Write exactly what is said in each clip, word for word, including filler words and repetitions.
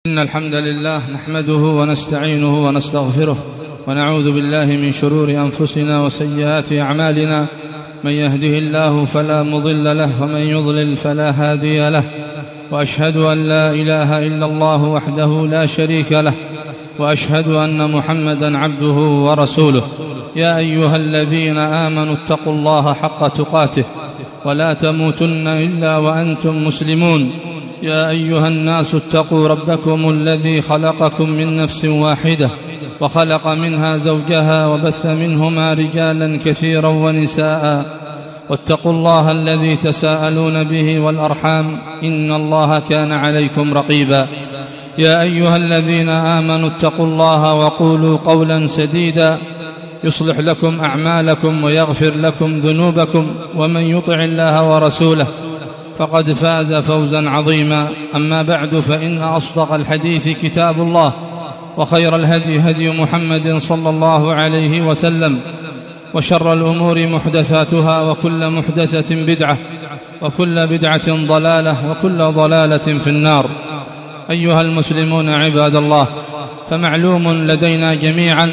إن الحمد لله نحمده ونستعينه ونستغفره ونعوذ بالله من شرور أنفسنا وسيئات أعمالنا. من يهده الله فلا مضل له ومن يضلل فلا هادي له، وأشهد أن لا إله إلا الله وحده لا شريك له، وأشهد أن محمدًا عبده ورسوله. يا أيها الذين آمنوا اتقوا الله حق تقاته ولا تموتن إلا وأنتم مسلمون. يا أيها الناس اتقوا ربكم الذي خلقكم من نفس واحدة وخلق منها زوجها وبث منهما رجالا كثيرا ونساء، واتقوا الله الذي تساءلون به والأرحام إن الله كان عليكم رقيبا. يا أيها الذين آمنوا اتقوا الله وقولوا قولا سديدا يصلح لكم أعمالكم ويغفر لكم ذنوبكم، ومن يطع الله ورسوله فقد فاز فوزا عظيما. أما بعد، فإن أصدق الحديث كتاب الله، وخير الهدي هدي محمد صلى الله عليه وسلم، وشر الأمور محدثاتها، وكل محدثة بدعة، وكل بدعة ضلالة، وكل ضلالة في النار. أيها المسلمون عباد الله، فمعلوم لدينا جميعا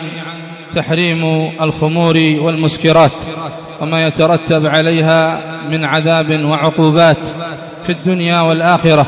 تحريم الخمور والمسكرات وما يترتب عليها من عذاب وعقوبات في الدنيا والآخرة،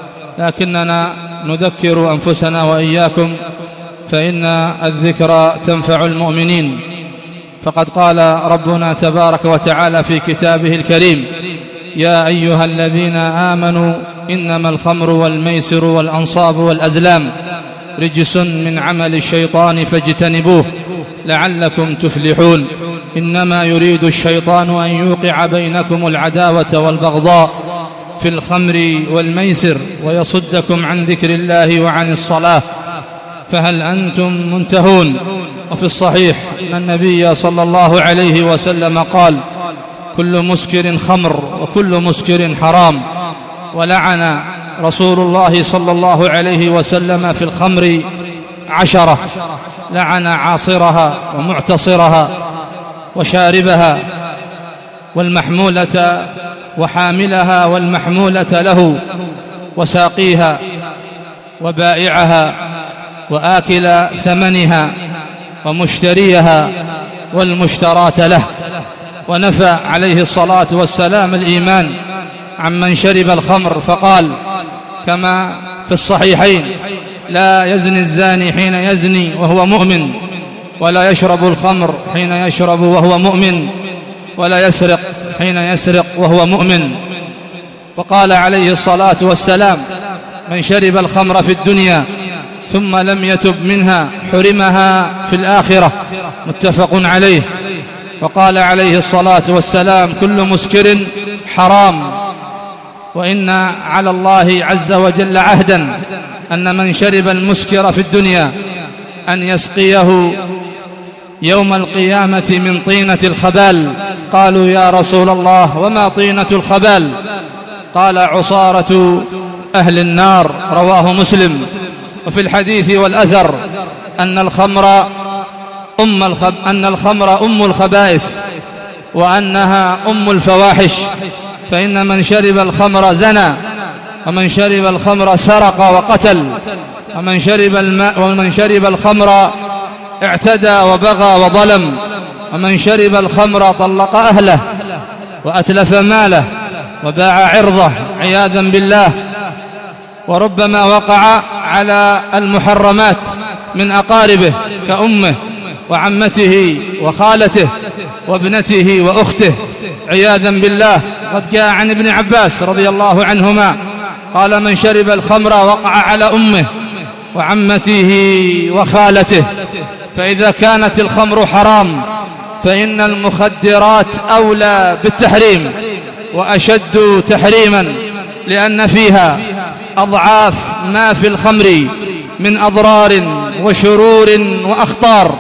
لكننا نذكر أنفسنا وإياكم، فإن الذكرى تنفع المؤمنين. فقد قال ربنا تبارك وتعالى في كتابه الكريم: يا أيها الذين آمنوا إنما الخمر والميسر والأنصاب والأزلام رجس من عمل الشيطان فاجتنبوه لعلكم تفلحون. إنما يريد الشيطان أن يوقع بينكم العداوة والبغضاء في الخمر والميسر ويصدكم عن ذكر الله وعن الصلاة، فهل أنتم منتهون؟ وفي الصحيح أن النبي صلى الله عليه وسلم قال: كل مسكر خمر وكل مسكر حرام. ولعن رسول الله صلى الله عليه وسلم في الخمر عشرة: لعن عاصرها ومعتصرها وشاربها والمحمولة وحاملها والمحمولة له وساقيها وبائعها وآكل ثمنها ومشتريها والمشتراة له. ونفى عليه الصلاة والسلام الإيمان عمن شرب الخمر، فقال كما في الصحيحين: لا يزني الزاني حين يزني وهو مؤمن، ولا يشرب الخمر حين يشرب وهو مؤمن، ولا يسرق حين يسرق وهو مؤمن. وقال عليه الصلاة والسلام: من شرب الخمر في الدنيا ثم لم يتب منها حرمها في الآخرة، متفق عليه. وقال عليه الصلاة والسلام: كل مسكر حرام. وإن على الله عز وجل عهدا أن من شرب المسكر في الدنيا أن يسقيه يوم القيامة من طينة الخبال. قالوا: يا رسول الله، وما طينة الخبال؟ قال: عصارة أهل النار، رواه مسلم. وفي الحديث والأثر أن الخمر أم الخب أن الخمر أم الخبائث، وأنها أم الفواحش، فإن من شرب الخمر زنى، ومن شرب الخمر سرق وقتل، ومن شرب الماء ومن شرب الخمر اعتدى وبغى وظلم، ومن شرب الخمر طلق أهله وأتلف ماله وباع عرضه عياذا بالله. وربما وقع على المحرمات من أقاربه كأمه وعمته وخالته وابنته وأخته عياذا بالله. قد جاء عن ابن عباس رضي الله عنهما قال: من شرب الخمر وقع على أمه وعمته وخالته. فإذا كانت الخمر حرام فإن المخدرات أولى بالتحريم وأشد تحريما، لأن فيها أضعاف ما في الخمر من أضرار وشرور وأخطار.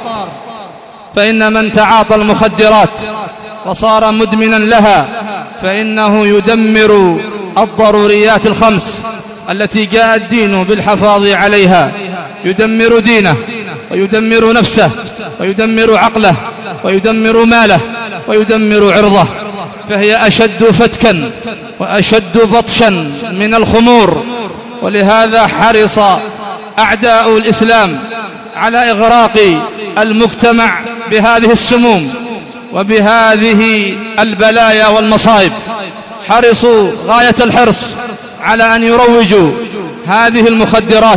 فإن من تعاطى المخدرات وصار مدمنا لها فإنه يدمر الضروريات الخمس التي جاء الدين بالحفاظ عليها، يدمر دينه ويدمر نفسه ويدمر عقله ويدمر ماله ويدمر عرضه، فهي أشد فتكا وأشد بطشا من الخمور. ولهذا حرص أعداء الإسلام على إغراق المجتمع بهذه السموم وبهذه البلايا والمصائب. حرصوا غاية الحرص على أن يروجوا هذه المخدرات،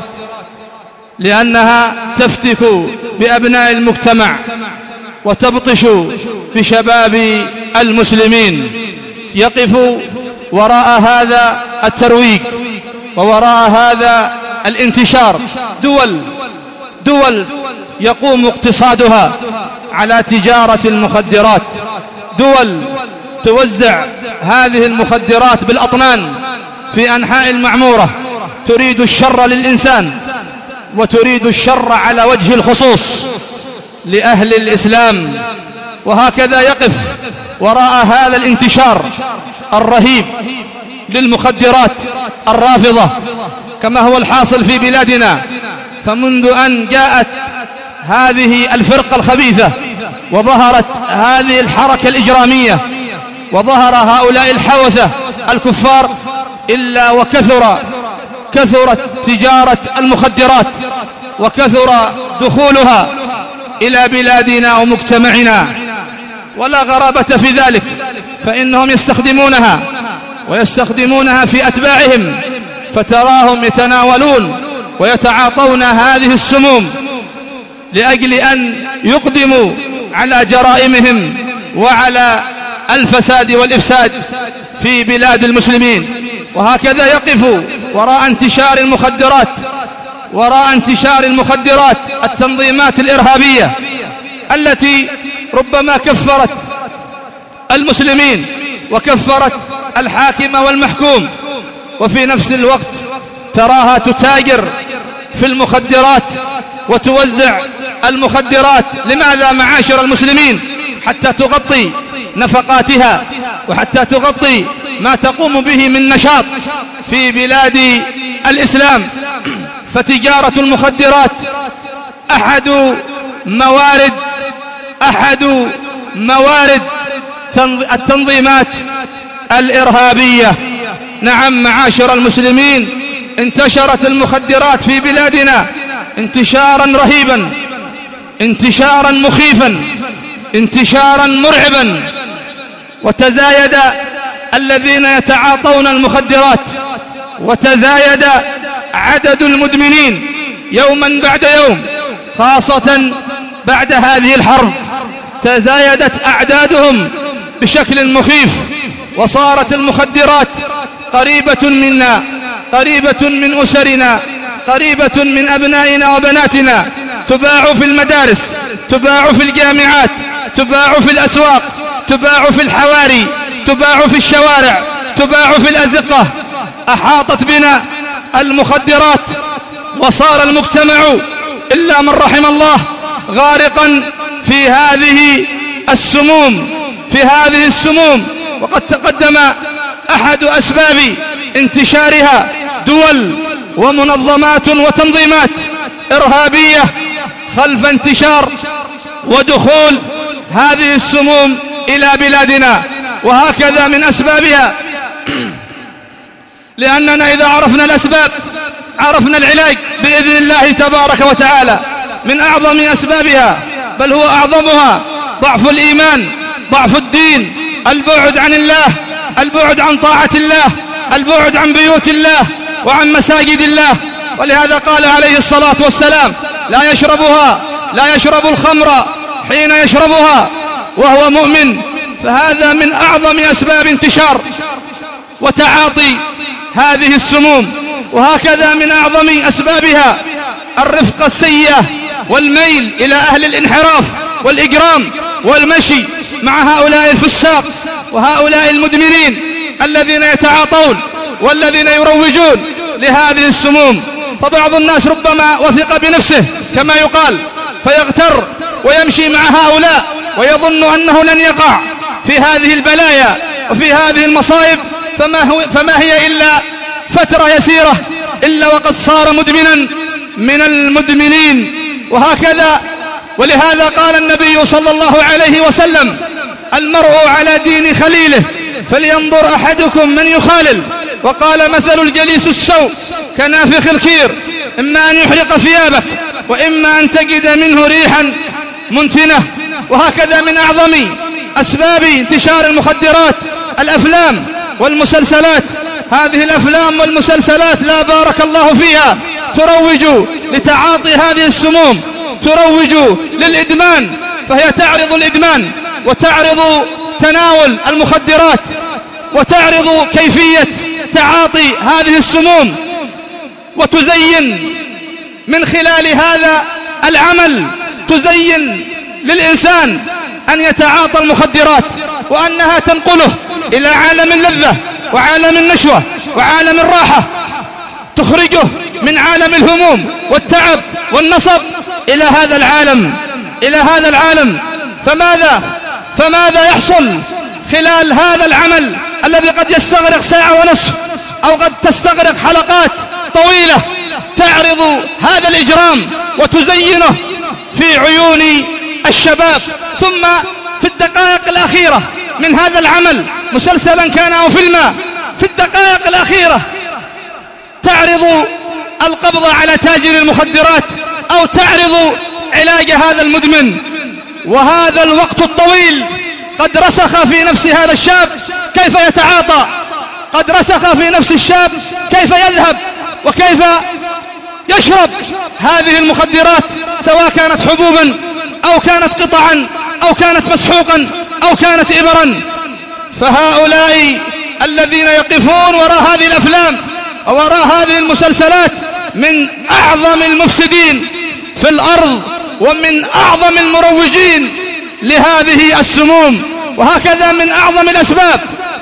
لأنها تفتك بأبناء المجتمع وتبطش بشباب المسلمين. يقف وراء هذا الترويج ووراء هذا الانتشار دول دول يقوم اقتصادها على تجارة المخدرات، دول توزع هذه المخدرات بالأطنان في أنحاء المعمورة، تريد الشر للإنسان وتريد الشر على وجه الخصوص لأهل الإسلام. وهكذا يقف وراء هذا الانتشار الرهيب للمخدرات الرافضة كما هو الحاصل في بلادنا. فمنذ أن جاءت هذه الفرقة الخبيثة وظهرت هذه الحركة الإجرامية وظهر هؤلاء الحوثة الكفار، إلا وكثر كثرت تجارة المخدرات وكثر دخولها إلى بلادنا ومجتمعنا. ولا غرابة في ذلك، فإنهم يستخدمونها ويستخدمونها في أتباعهم، فتراهم يتناولون ويتعاطون هذه السموم لأجل أن يقدموا على جرائمهم وعلى الفساد والإفساد في بلاد المسلمين. وهكذا يقف وراء انتشار المخدرات وراء انتشار المخدرات التنظيمات الإرهابية التي ربما كفرت المسلمين وكفرت الحاكم والمحكوم، وفي نفس الوقت تراها تتاجر في المخدرات وتوزع المخدرات. لماذا معاشر المسلمين؟ حتى تغطي نفقاتها وحتى تغطي ما تقوم به من نشاط في بلاد الإسلام. فتجارة المخدرات أحد موارد أحد موارد التنظيمات الإرهابية. نعم معاشر المسلمين، انتشرت المخدرات في بلادنا انتشارا رهيبا، انتشارا مخيفا، انتشارا مرعبا، وتزايد الذين يتعاطون المخدرات وتزايد عدد المدمنين يوما بعد يوم، خاصة بعد هذه الحرب تزايدت أعدادهم بشكل مخيف، وصارت المخدرات قريبة منا، قريبة من أسرنا، قريبة من أبنائنا وبناتنا، تباع في المدارس، تباع في الجامعات، تباع في الأسواق، تباع في الحواري، تباع في الشوارع، تباع في الأزقة. أحاطت بنا المخدرات وصار المجتمع إلا من رحم الله غارقا في هذه السموم في هذه السموم وقد تقدم أحد أسباب انتشارها دول ومنظمات وتنظيمات إرهابية خلف انتشار ودخول هذه السموم إلى بلادنا. وهكذا من أسبابها، لأننا إذا عرفنا الأسباب عرفنا العلاج بإذن الله تبارك وتعالى. من أعظم أسبابها بل هو أعظمها ضعف الإيمان، ضعف الدين، البعد عن الله، البعد عن طاعة الله، البعد عن بيوت الله وعن مساجد الله. ولهذا قال عليه الصلاة والسلام: لا يشربها لا يشرب الخمر حين يشربها وهو مؤمن. فهذا من أعظم أسباب انتشار وتعاطي هذه السموم. وهكذا من أعظم أسبابها الرفقة السيئة والميل إلى أهل الانحراف والإجرام والمشي مع هؤلاء الفساق وهؤلاء المدمنين الذين يتعاطون والذين يروجون لهذه السموم. فبعض الناس ربما وثق بنفسه كما يقال فيغتر ويمشي مع هؤلاء ويظن أنه لن يقع في هذه البلايا وفي هذه المصائب، فما, هو فما هي إلا فترة يسيرة إلا وقد صار مدمنا من المدمنين. وهكذا ولهذا قال النبي صلى الله عليه وسلم: المرء على دين خليله فلينظر أحدكم من يخالل. وقال: مثل الجليس السوء كنافخ الكير إما أن يحرق ثيابك، وإما أن تجد منه ريحا منتنة. وهكذا من أعظم أسباب انتشار المخدرات الأفلام والمسلسلات. هذه الأفلام والمسلسلات لا بارك الله فيها تروج لتعاطي هذه السموم، تروج للإدمان، فهي تعرض الإدمان وتعرض تناول المخدرات وتعرض كيفية تعاطي هذه السموم، وتزين من خلال هذا العمل، تزين للإنسان أن يتعاطى المخدرات، وأنها تنقله إلى عالم اللذة وعالم النشوة وعالم الراحة، تخرجه من عالم الهموم والتعب والنصب إلى هذا العالم إلى هذا العالم. فماذا فماذا يحصل خلال هذا العمل الذي قد يستغرق ساعة ونصف أو قد تستغرق حلقات طويلة تعرض هذا الإجرام وتزينه في عيون الشباب، ثم في الدقائق الأخيرة من هذا العمل، مسلسلا كان أو فيلما، في الدقائق الأخيرة تعرض القبض على تاجر المخدرات أو تعرض علاج هذا المدمن. وهذا الوقت الطويل قد رسخ في نفس هذا الشاب كيف يتعاطى، قد رسخ في نفس الشاب كيف يذهب وكيف يشرب هذه المخدرات، سواء كانت حبوبا أو كانت قطعا أو كانت مسحوقا أو كانت إبرا. فهؤلاء الذين يقفون وراء هذه الأفلام وراء هذه المسلسلات من أعظم المفسدين في الأرض ومن أعظم المروجين لهذه السموم. وهكذا من أعظم الأسباب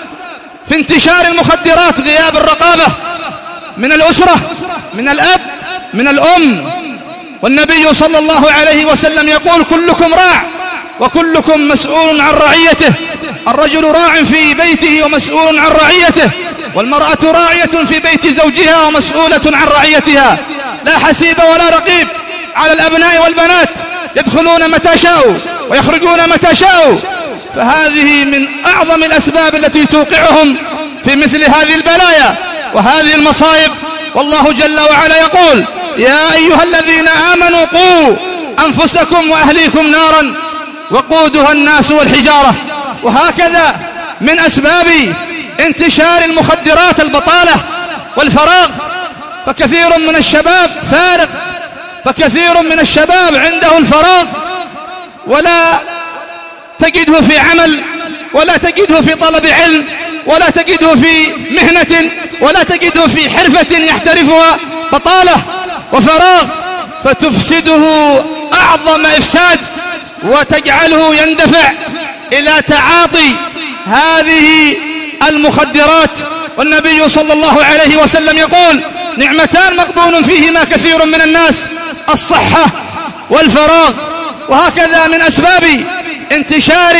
في انتشار المخدرات غياب الرقابة من الأسرة، من الأب، من الأم. والنبي صلى الله عليه وسلم يقول: كلكم راع وكلكم مسؤول عن رعيته. الرجل راع في بيته ومسؤول عن رعيته، والمرأة راعية في بيت زوجها ومسؤولة عن رعيتها. لا حسيب ولا رقيب على الأبناء والبنات، يدخلون متى شاءوا ويخرجون متى شاءوا. فهذه من أعظم الأسباب التي توقعهم في مثل هذه البلايا وهذه المصائب. والله جل وعلا يقول: يا أيها الذين آمنوا قوا أنفسكم وأهليكم نارا وقودها الناس والحجارة. وهكذا من أسباب انتشار المخدرات البطالة والفراغ، فكثير من الشباب فارغ، فكثير من الشباب عنده الفراغ ولا تجده في عمل، ولا تجده في طلب علم، ولا تجده في مهنة، ولا تجده في حرفة يحترفها. بطالة وفراغ، فتفسده أعظم إفساد وتجعله يندفع إلى تعاطي هذه المخدرات. والنبي صلى الله عليه وسلم يقول: نعمتان مغبون فيهما كثير من الناس، الصحة والفراغ. وهكذا من أسباب انتشار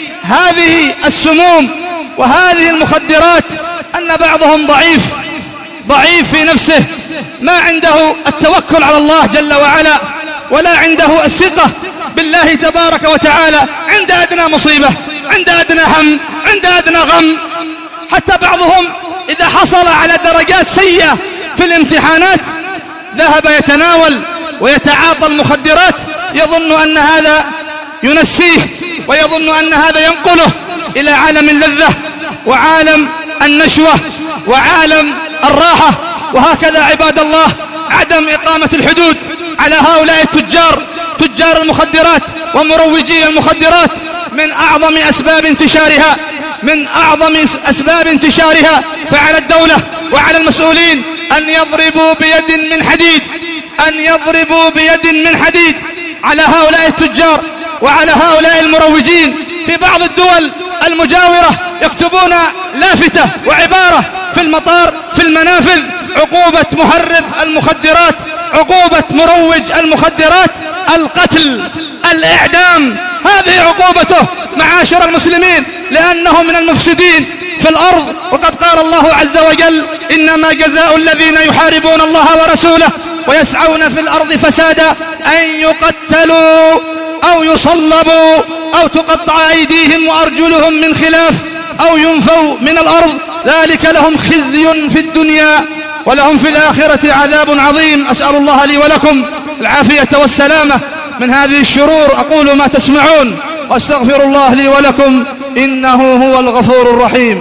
هذه السموم وهذه المخدرات أن بعضهم ضعيف ضعيف في نفسه، ما عنده التوكل على الله جل وعلا، ولا عنده الثقة بالله تبارك وتعالى. عند أدنى مصيبة، عند أدنى هم، عند أدنى غم، حتى بعضهم إذا حصل على درجات سيئة في الامتحانات ذهب يتناول ويتعاطى المخدرات، يظن أن هذا ينسيه ويظن أن هذا ينقله إلى عالم اللذة وعالم النشوة وعالم الراحة. وهكذا عباد الله عدم إقامة الحدود على هؤلاء التجار، تجار المخدرات ومروجي المخدرات، من أعظم أسباب انتشارها من أعظم أسباب انتشارها. فعلى الدولة وعلى المسؤولين أن يضربوا بيد من حديد أن يضربوا بيد من حديد على هؤلاء التجار وعلى هؤلاء المروجين. في بعض الدول المجاورة يكتبون لافتة وعبارة في المطار في المنافذ: عقوبة مهرب المخدرات، عقوبة مروج المخدرات القتل، الإعدام. هذه عقوبته معاشر المسلمين، لأنه من المفسدين في الأرض. وقد قال الله عز وجل: إنما جزاء الذين يحاربون الله ورسوله ويسعون في الأرض فسادا أن يقتلوا أو يصلبوا أو تقطع أيديهم وأرجلهم من خلاف أو ينفوا من الأرض، ذلك لهم خزي في الدنيا ولهم في الآخرة عذاب عظيم. أسأل الله لي ولكم العافية والسلامة من هذه الشرور. أقول ما تسمعون وأستغفر الله لي ولكم إنه هو الغفور الرحيم.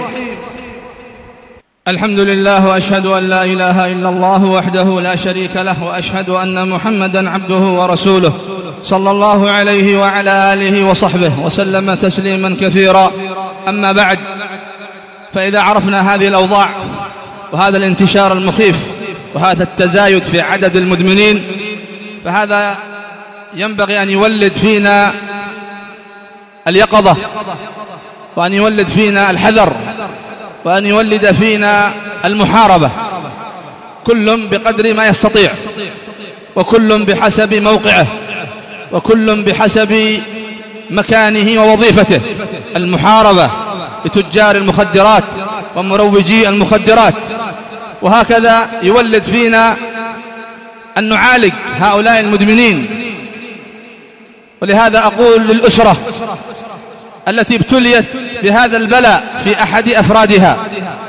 الحمد لله، وأشهد أن لا إله إلا الله وحده لا شريك له، وأشهد أن محمدًا عبده ورسوله صلى الله عليه وعلى آله وصحبه وسلم تسليمًا كثيرا. أما بعد، فإذا عرفنا هذه الأوضاع وهذا الانتشار المخيف وهذا التزايد في عدد المدمنين، فهذا ينبغي أن يولد فينا اليقظة، وأن يولد فينا الحذر، وأن يولد فينا المحاربة، كل بقدر ما يستطيع، وكل بحسب موقعه، وكل بحسب مكانه ووظيفته. المحاربة لتجار المخدرات ومروجي المخدرات، وهكذا يولد فينا أن نعالج هؤلاء المدمنين. ولهذا أقول للأسرة التي ابتليت بهذا البلاء في أحد أفرادها،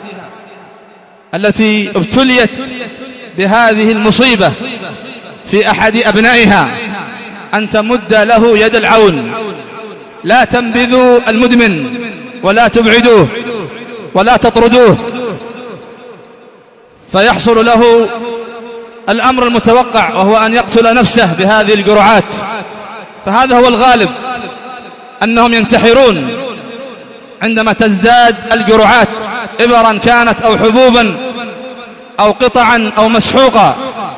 التي ابتليت بهذه المصيبة في أحد أبنائها، أن تمد له يد العون. لا تنبذوا المدمن ولا تبعدوه ولا تطردوه، فيحصل له الأمر المتوقع، وهو أن يقتل نفسه بهذه الجرعات. فهذا هو الغالب، أنهم ينتحرون عندما تزداد الجرعات، إبرا كانت أو حبوبا أو قطعا أو مسحوقا.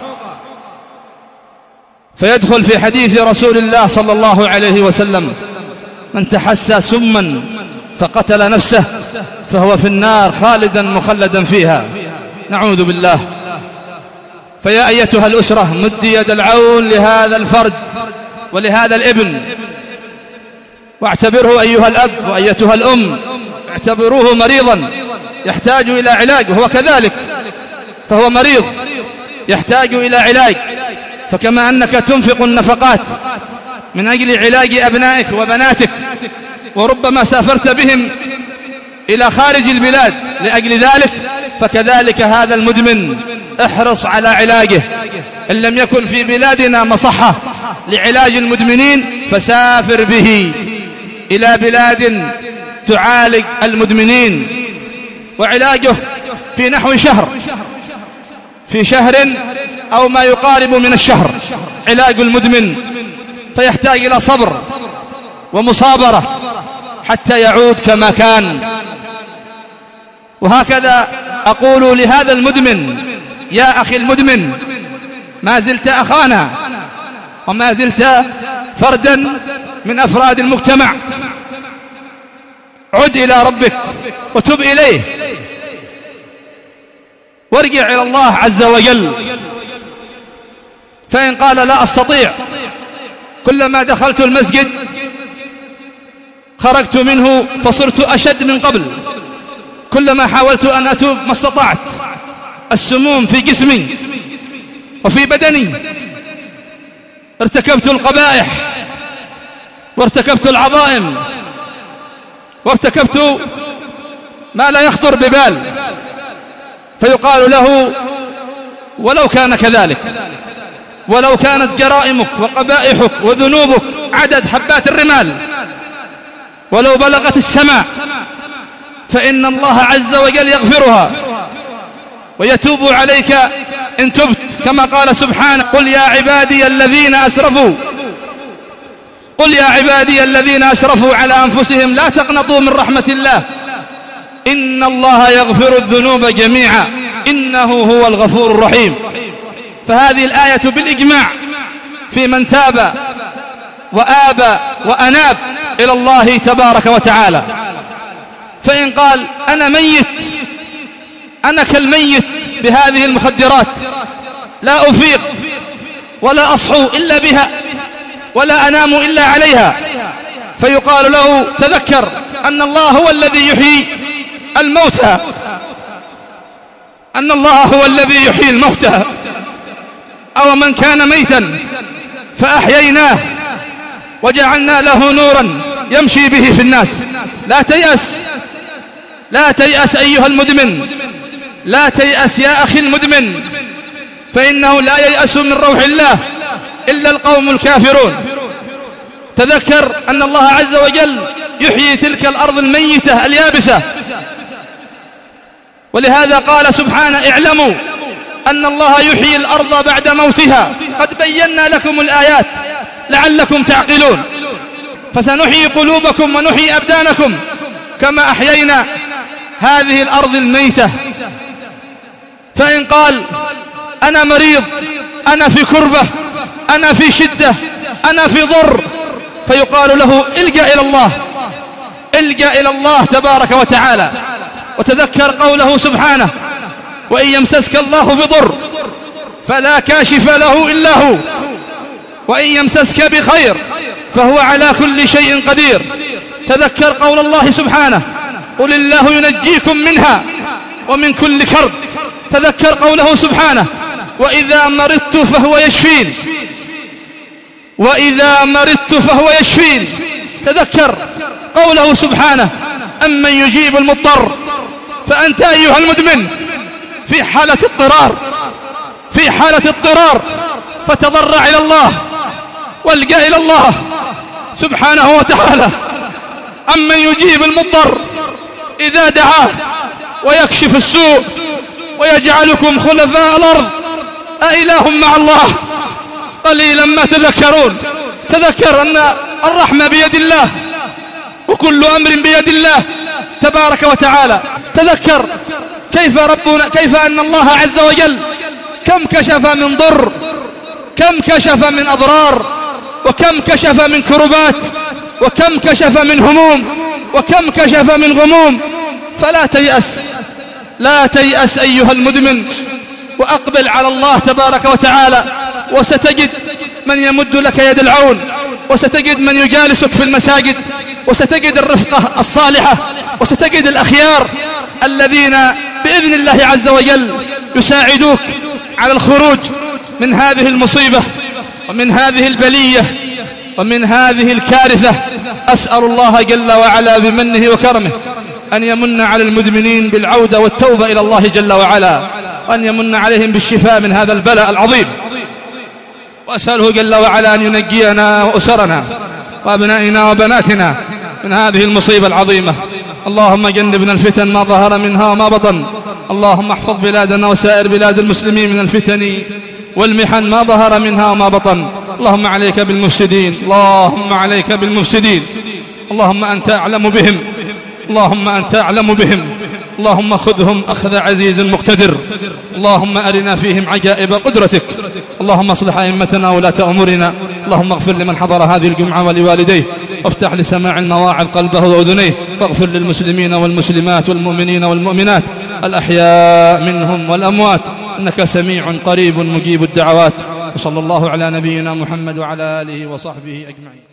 فيدخل في حديث رسول الله صلى الله عليه وسلم: من تحسى سما فقتل نفسه فهو في النار خالدا مخلدا فيها. نعوذ بالله. فيا أيتها الأسرة، مد يد العون لهذا الفرد ولهذا الابن، واعتبره أيها الأب وأيتها الأم، اعتبروه مريضا يحتاج إلى علاج، وهو كذلك، فهو مريض يحتاج إلى علاج. فكما أنك تنفق النفقات من أجل علاج أبنائك وبناتك، وربما سافرت بهم إلى خارج البلاد لأجل ذلك، فكذلك هذا المدمن احرص على علاجه. إن لم يكن في بلادنا مصحة لعلاج المدمنين، فسافر به إلى بلاد تعالج المدمنين، وعلاجه في نحو شهر، في شهر أو ما يقارب من الشهر علاج المدمن، فيحتاج إلى صبر ومصابرة حتى يعود كما كان. وهكذا أقول لهذا المدمن: يا أخي المدمن، ما زلت أخانا، وما زلت فردا من أفراد المجتمع. عد إلى ربك وتب إليه، وارجع إلى الله عز وجل. فإن قال لا أستطيع، كلما دخلت المسجد خرجت منه فصرت أشد من قبل، كلما حاولت أن أتوب ما استطعت، السموم في جسمي وفي بدني، ارتكبت القبائح وارتكبت العظائم وارتكبت ما لا يخطر ببال. فيقال له: ولو كان كذلك، ولو كانت جرائمك وقبائحك وذنوبك عدد حبات الرمال، ولو بلغت السماء، فإن الله عز وجل يغفرها ويتوب عليك إن تبت، كما قال سبحانه: قل يا عبادي الذين أسرفوا قل يا عبادي الذين أسرفوا على أنفسهم لا تقنطوا من رحمة الله إن الله يغفر الذنوب جميعا إنه هو الغفور الرحيم. فهذه الآية بالإجماع في من تاب وآب وأناب إلى الله تبارك وتعالى. فإن قال: أنا ميت، أنا كالميت بهذه المخدرات، لا أفيق ولا أصحو إلا بها ولا أنام إلا عليها، فيقال له: تذكر أن الله هو الذي يحيي الموتى، أن الله هو الذي يحيي الموتى، أو من كان ميتا فأحييناه وجعلنا له نورا يمشي به في الناس. لا تيأس، لا تيأس أيها المدمن، لا تيأس يا أخي المدمن، فإنه لا ييأس من روح الله إلا القوم الكافرون. تذكر أن الله عز وجل يحيي تلك الأرض الميتة اليابسة، ولهذا قال سبحانه: اعلموا أن الله يحيي الأرض بعد موتها، قد بينا لكم الآيات لعلكم تعقلون. فسنحيي قلوبكم ونحيي أبدانكم كما أحيينا هذه الأرض الميتة. فإن قال: أنا مريض، أنا في كربة، أنا في شدة، أنا في ضر، فيقال له: الجأ إلى الله، الجأ إلى الله تبارك وتعالى. وتذكر قوله سبحانه: وإن يمسسك الله بضر فلا كاشف له إلا هو، وإن يمسسك بخير فهو على كل شيء قدير. تذكر قول الله سبحانه: قل الله ينجيكم منها ومن كل كرب. تذكر قوله سبحانه: وإذا مرضت فهو يشفين، وإذا مرضت فهو يشفين. تذكر قوله سبحانه: أمن يجيب المضطر. فأنت أيها المدمن في حالة اضطرار، في حالة اضطرار، فتضرع إلى الله والجأ إلى الله سبحانه وتعالى. أمن يجيب المضطر إذا دعاه ويكشف السوء ويجعلكم خلفاء الأرض أإله مع الله قليلا ما تذكرون. تذكر أن الرحمة بيد الله وكل أمر بيد الله تبارك وتعالى. تذكر كيف ربنا كيف أن الله عز وجل كم كشف من ضر، كم كشف من أضرار، وكم كشف من كربات، وكم كشف من هموم، وكم كشف من غموم. فلا تيأس، لا تيأس أيها المدمن، وأقبل على الله تبارك وتعالى، وستجد من يمد لك يد العون، وستجد من يجالسك في المساجد، وستجد الرفقة الصالحة، وستجد الأخيار الذين بإذن الله عز وجل يساعدوك على الخروج من هذه المصيبة ومن هذه البلية ومن هذه الكارثة. أسأل الله جل وعلا بمنه وكرمه أن يمن على المدمنين بالعودة والتوبة إلى الله جل وعلا، وأن يمن عليهم بالشفاء من هذا البلاء العظيم. وأسأله جل وعلا أن ينجينا وأسرنا وأبنائنا وبناتنا من هذه المصيبة العظيمة. اللهم جنبنا الفتن ما ظهر منها وما بطن. اللهم احفظ بلادنا وسائر بلاد المسلمين من الفتن والمحن ما ظهر منها وما بطن. اللهم عليك بالمفسدين، اللهم عليك بالمفسدين، اللهم أنت أعلم بهم، اللهم أنت أعلم بهم. اللهم خذهم أخذ عزيز مقتدر. اللهم أرنا فيهم عجائب قدرتك. اللهم اصلح أئمتنا ولاة أمورنا. اللهم اغفر لمن حضر هذه الجمعة ولوالديه، وافتح لسماع المواعظ قلبه وأذنيه، واغفر للمسلمين والمسلمات والمؤمنين والمؤمنات الأحياء منهم والأموات، إنك سميع قريب مجيب الدعوات. وصلى الله على نبينا محمد وعلى آله وصحبه أجمعين.